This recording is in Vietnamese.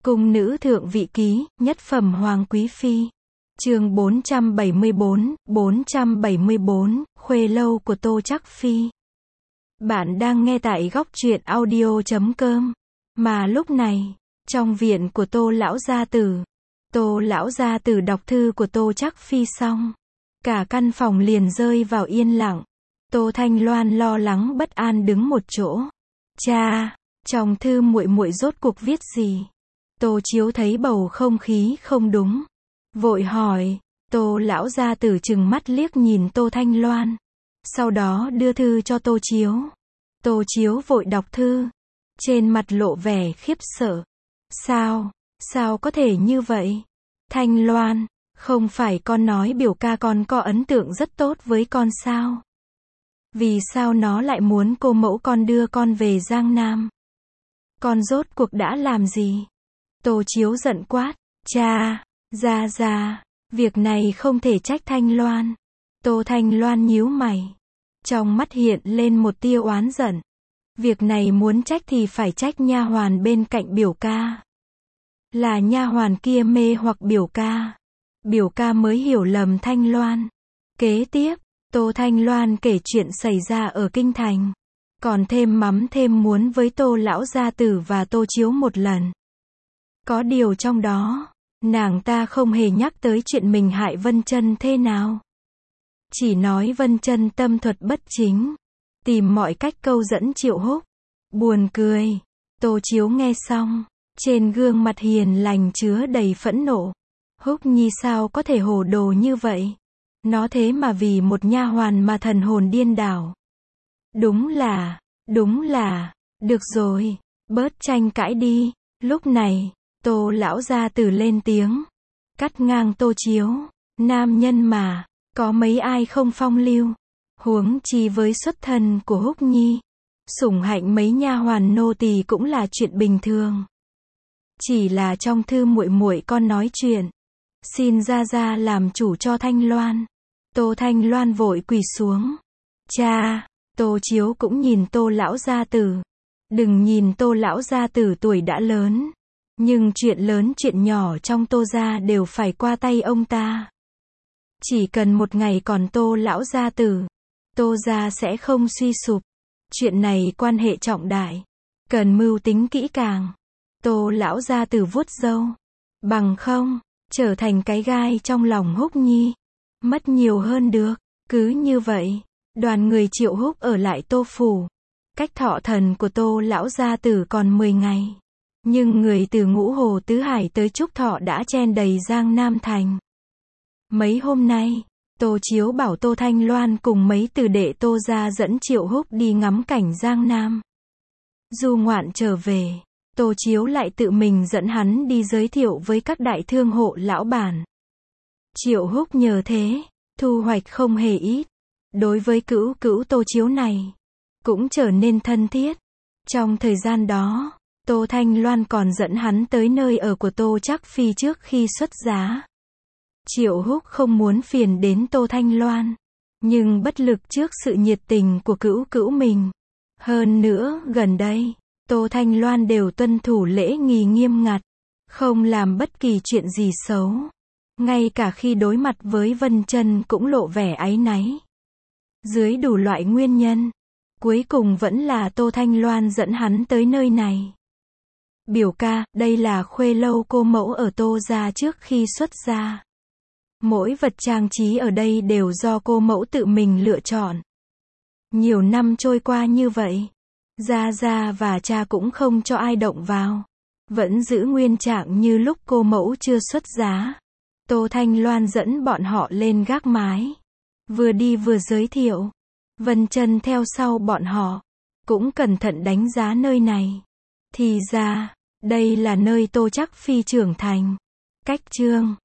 Cung nữ thượng vị ký, nhất phẩm hoàng quý phi. Chương 474, khuê lâu của Tô Trắc Phi. Bạn đang nghe tại góc truyện audio.com. Mà lúc này, trong viện của Tô lão gia tử, Tô lão gia tử đọc thư của Tô Trắc Phi xong, cả căn phòng liền rơi vào yên lặng. Tô Thanh Loan lo lắng bất an đứng một chỗ. Cha, trong thư muội muội rốt cuộc viết gì? Tô Chiếu thấy bầu không khí không đúng, vội hỏi. Tô lão gia tử trừng mắt liếc nhìn Tô Thanh Loan, sau đó đưa thư cho Tô Chiếu. Tô Chiếu vội đọc thư, trên mặt lộ vẻ khiếp sợ. Sao có thể như vậy? Thanh Loan, không phải con nói biểu ca con có ấn tượng rất tốt với con sao? Vì sao nó lại muốn cô mẫu con đưa con về Giang Nam? Con rốt cuộc đã làm gì? Tô Chiếu giận quát. Cha, ra, việc này không thể trách Thanh Loan. Tô Thanh Loan nhíu mày, trong mắt hiện lên một tia oán giận. Việc này muốn trách thì phải trách nha hoàn bên cạnh biểu ca. Là nha hoàn kia mê hoặc biểu ca mới hiểu lầm Thanh Loan. Kế tiếp, Tô Thanh Loan kể chuyện xảy ra ở kinh thành, còn thêm mắm thêm muối với Tô lão gia tử và Tô Chiếu một lần. Có điều trong đó, nàng ta không hề nhắc tới chuyện mình hại Vân Chân thế nào. Chỉ nói Vân Chân tâm thuật bất chính, tìm mọi cách câu dẫn Triệu Húc. Buồn cười. Tô Chiếu nghe xong, trên gương mặt hiền lành chứa đầy phẫn nộ. Húc Nhi sao có thể hồ đồ như vậy? Nó thế mà vì một nha hoàn mà thần hồn điên đảo. Đúng là, được rồi, bớt tranh cãi đi. Lúc này, Tô lão gia tử lên tiếng, cắt ngang Tô Chiếu. Nam nhân mà, có mấy ai không phong lưu, huống chi với xuất thân của Húc Nhi, sủng hạnh mấy nha hoàn nô tỳ cũng là chuyện bình thường. Chỉ là trong thư muội muội con nói chuyện, xin ra làm chủ cho Thanh Loan. Tô Thanh Loan vội quỳ xuống. Cha, Tô Chiếu cũng nhìn Tô lão gia tử. Đừng nhìn Tô lão gia tử tuổi đã lớn, nhưng chuyện lớn chuyện nhỏ trong Tô gia đều phải qua tay ông ta. Chỉ cần một ngày còn Tô lão gia tử, Tô gia sẽ không suy sụp. Chuyện này quan hệ trọng đại, cần mưu tính kỹ càng. Tô lão gia tử vuốt râu. Bằng không, trở thành cái gai trong lòng Húc Nhi. Mất nhiều hơn được. Cứ như vậy, đoàn người Triệu Húc ở lại Tô phủ. Cách thọ thần của Tô lão gia tử còn 10 ngày. Nhưng người từ Ngũ Hồ Tứ Hải tới Trúc Thọ đã chen đầy Giang Nam thành. Mấy hôm nay, Tô Chiếu bảo Tô Thanh Loan cùng mấy tử đệ Tô gia dẫn Triệu Húc đi ngắm cảnh Giang Nam. Du ngoạn trở về, Tô Chiếu lại tự mình dẫn hắn đi giới thiệu với các đại thương hộ lão bản. Triệu Húc nhờ thế, thu hoạch không hề ít. Đối với cữu Tô Chiếu này, cũng trở nên thân thiết. Trong thời gian đó, Tô Thanh Loan còn dẫn hắn tới nơi ở của Tô Trắc Phi trước khi xuất giá. Triệu Húc không muốn phiền đến Tô Thanh Loan, nhưng bất lực trước sự nhiệt tình của cữu mình. Hơn nữa, gần đây, Tô Thanh Loan đều tuân thủ lễ nghi nghiêm ngặt, không làm bất kỳ chuyện gì xấu. Ngay cả khi đối mặt với Vân Chân cũng lộ vẻ áy náy. Dưới đủ loại nguyên nhân, cuối cùng vẫn là Tô Thanh Loan dẫn hắn tới nơi này. Biểu ca, đây là khuê lâu cô mẫu ở Tô gia trước khi xuất gia. Mỗi vật trang trí ở đây đều do cô mẫu tự mình lựa chọn. Nhiều năm trôi qua như vậy, Gia và cha cũng không cho ai động vào. Vẫn giữ nguyên trạng như lúc cô mẫu chưa xuất giá. Tô Thanh Loan dẫn bọn họ lên gác mái. Vừa đi vừa giới thiệu. Vân Chân theo sau bọn họ, cũng cẩn thận đánh giá nơi này. Thì ra, đây là nơi Tô Trắc Phi trưởng thành. Cách chương